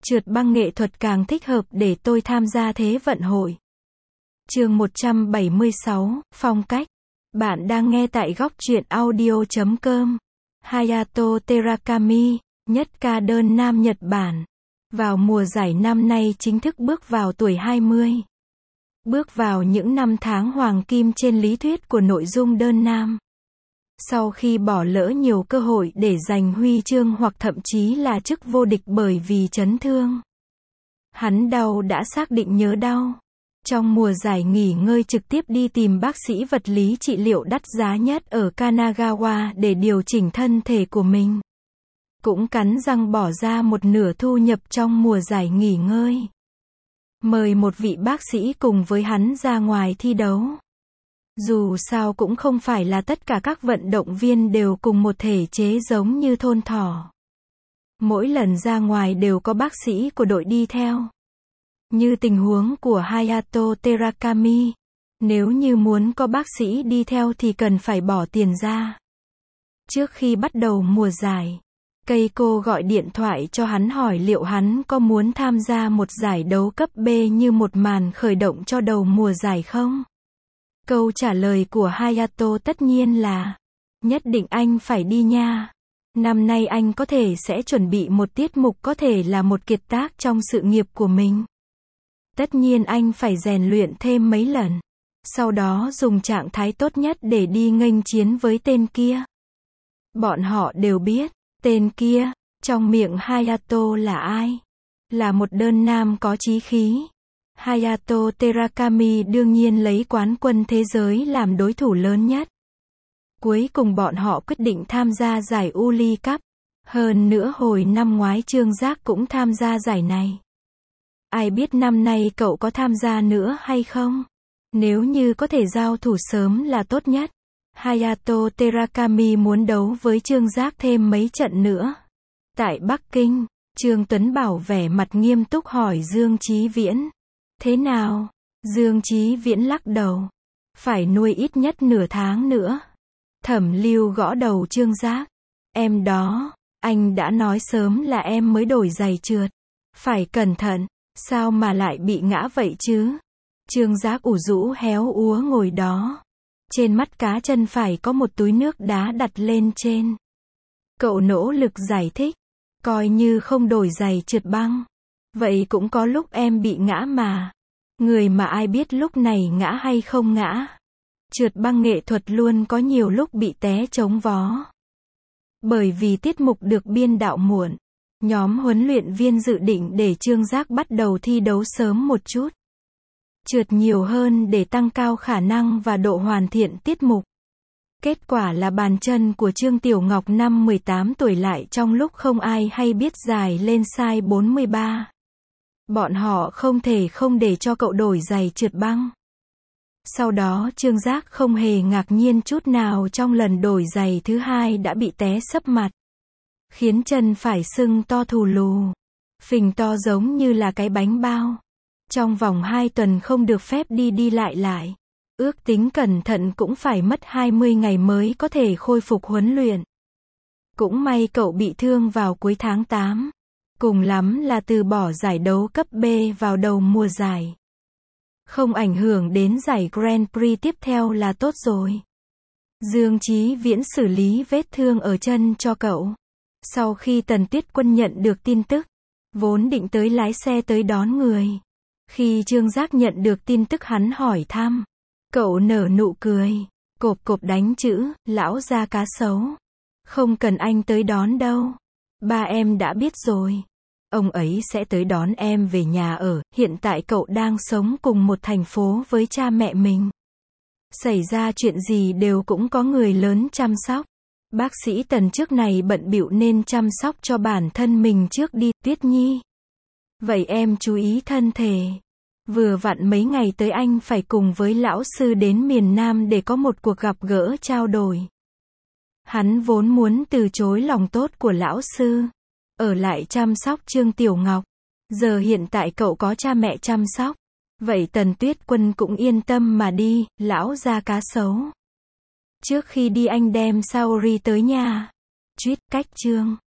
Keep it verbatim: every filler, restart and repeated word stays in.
Trượt băng nghệ thuật càng thích hợp để tôi tham gia Thế vận hội. Chương một trăm bảy mươi sáu, phong cách. Bạn đang nghe tại góc truyện audio chấm com. Hayato Terakami, nhất ca đơn nam Nhật Bản. Vào mùa giải năm nay chính thức bước vào tuổi hai mươi. Bước vào những năm tháng hoàng kim trên lý thuyết của nội dung đơn nam. Sau khi bỏ lỡ nhiều cơ hội để giành huy chương hoặc thậm chí là chức vô địch bởi vì chấn thương. Hắn đau đã xác định nhớ đau. Trong mùa giải nghỉ ngơi trực tiếp đi tìm bác sĩ vật lý trị liệu đắt giá nhất ở Kanagawa để điều chỉnh thân thể của mình. Cũng cắn răng bỏ ra một nửa thu nhập trong mùa giải nghỉ ngơi. Mời một vị bác sĩ cùng với hắn ra ngoài thi đấu. Dù sao cũng không phải là tất cả các vận động viên đều cùng một thể chế giống như thôn thỏ. Mỗi lần ra ngoài đều có bác sĩ của đội đi theo. Như tình huống của Hayato Terakami, nếu như muốn có bác sĩ đi theo thì cần phải bỏ tiền ra. Trước khi bắt đầu mùa giải, Keiko gọi điện thoại cho hắn hỏi liệu hắn có muốn tham gia một giải đấu cấp B như một màn khởi động cho đầu mùa giải không? Câu trả lời của Hayato tất nhiên là, nhất định anh phải đi nha. Năm nay anh có thể sẽ chuẩn bị một tiết mục có thể là một kiệt tác trong sự nghiệp của mình. Tất nhiên anh phải rèn luyện thêm mấy lần. Sau đó dùng trạng thái tốt nhất để đi nghênh chiến với tên kia. Bọn họ đều biết, tên kia, trong miệng Hayato là ai? Là một đơn nam có chí khí. Hayato Terakami đương nhiên lấy quán quân thế giới làm đối thủ lớn nhất. Cuối cùng bọn họ quyết định tham gia giải Uli Cup. Hơn nữa hồi năm ngoái Trương Giác cũng tham gia giải này. Ai biết năm nay cậu có tham gia nữa hay không? Nếu như có thể giao thủ sớm là tốt nhất. Hayato Terakami muốn đấu với Trương Giác thêm mấy trận nữa. Tại Bắc Kinh, Trương Tuấn Bảo vẻ mặt nghiêm túc hỏi Dương Chí Viễn. Thế nào? Dương Chí Viễn lắc đầu. Phải nuôi ít nhất nửa tháng nữa. Thẩm Lưu gõ đầu Trương Giác. Em đó, anh đã nói sớm là em mới đổi giày trượt. Phải cẩn thận, sao mà lại bị ngã vậy chứ? Trương Giác ủ rũ héo úa ngồi đó. Trên mắt cá chân phải có một túi nước đá đặt lên trên. Cậu nỗ lực giải thích. Coi như không đổi giày trượt băng. Vậy cũng có lúc em bị ngã mà. Người mà ai biết lúc này ngã hay không ngã. Trượt băng nghệ thuật luôn có nhiều lúc bị té chống vó. Bởi vì tiết mục được biên đạo muộn, nhóm huấn luyện viên dự định để Trương Giác bắt đầu thi đấu sớm một chút. Trượt nhiều hơn để tăng cao khả năng và độ hoàn thiện tiết mục. Kết quả là bàn chân của Trương Tiểu Ngọc năm mười tám tuổi lại trong lúc không ai hay biết dài lên size bốn mươi ba. Bọn họ không thể không để cho cậu đổi giày trượt băng. Sau đó Trương Giác không hề ngạc nhiên chút nào trong lần đổi giày thứ hai đã bị té sấp mặt. Khiến chân phải sưng to thù lù. Phình to giống như là cái bánh bao. Trong vòng hai tuần không được phép đi đi lại lại. Ước tính cẩn thận cũng phải mất hai mươi ngày mới có thể khôi phục huấn luyện. Cũng may cậu bị thương vào cuối tháng tám. Cùng lắm là từ bỏ giải đấu cấp B vào đầu mùa giải. Không ảnh hưởng đến giải Grand Prix tiếp theo là tốt rồi. Dương Chí Viễn xử lý vết thương ở chân cho cậu. Sau khi Tần Tuyết Quân nhận được tin tức, vốn định tới lái xe tới đón người. Khi Trương Giác nhận được tin tức hắn hỏi thăm. Cậu nở nụ cười, cộp cộp đánh chữ, lão gia cá sấu. Không cần anh tới đón đâu. Ba em đã biết rồi. Ông ấy sẽ tới đón em về nhà ở, hiện tại cậu đang sống cùng một thành phố với cha mẹ mình. Xảy ra chuyện gì đều cũng có người lớn chăm sóc. Bác sĩ Tần trước này bận bịu nên chăm sóc cho bản thân mình trước đi, Tuyết Nhi. Vậy em chú ý thân thể. Vừa vặn mấy ngày tới anh phải cùng với lão sư đến miền Nam để có một cuộc gặp gỡ trao đổi. Hắn vốn muốn từ chối lòng tốt của lão sư. Ở lại chăm sóc Trương Tiểu Ngọc. Giờ hiện tại cậu có cha mẹ chăm sóc. Vậy Tần Tuyết Quân cũng yên tâm mà đi, lão gia cá sấu. Trước khi đi anh đem Saori tới nhà. Chuyết cách Trương.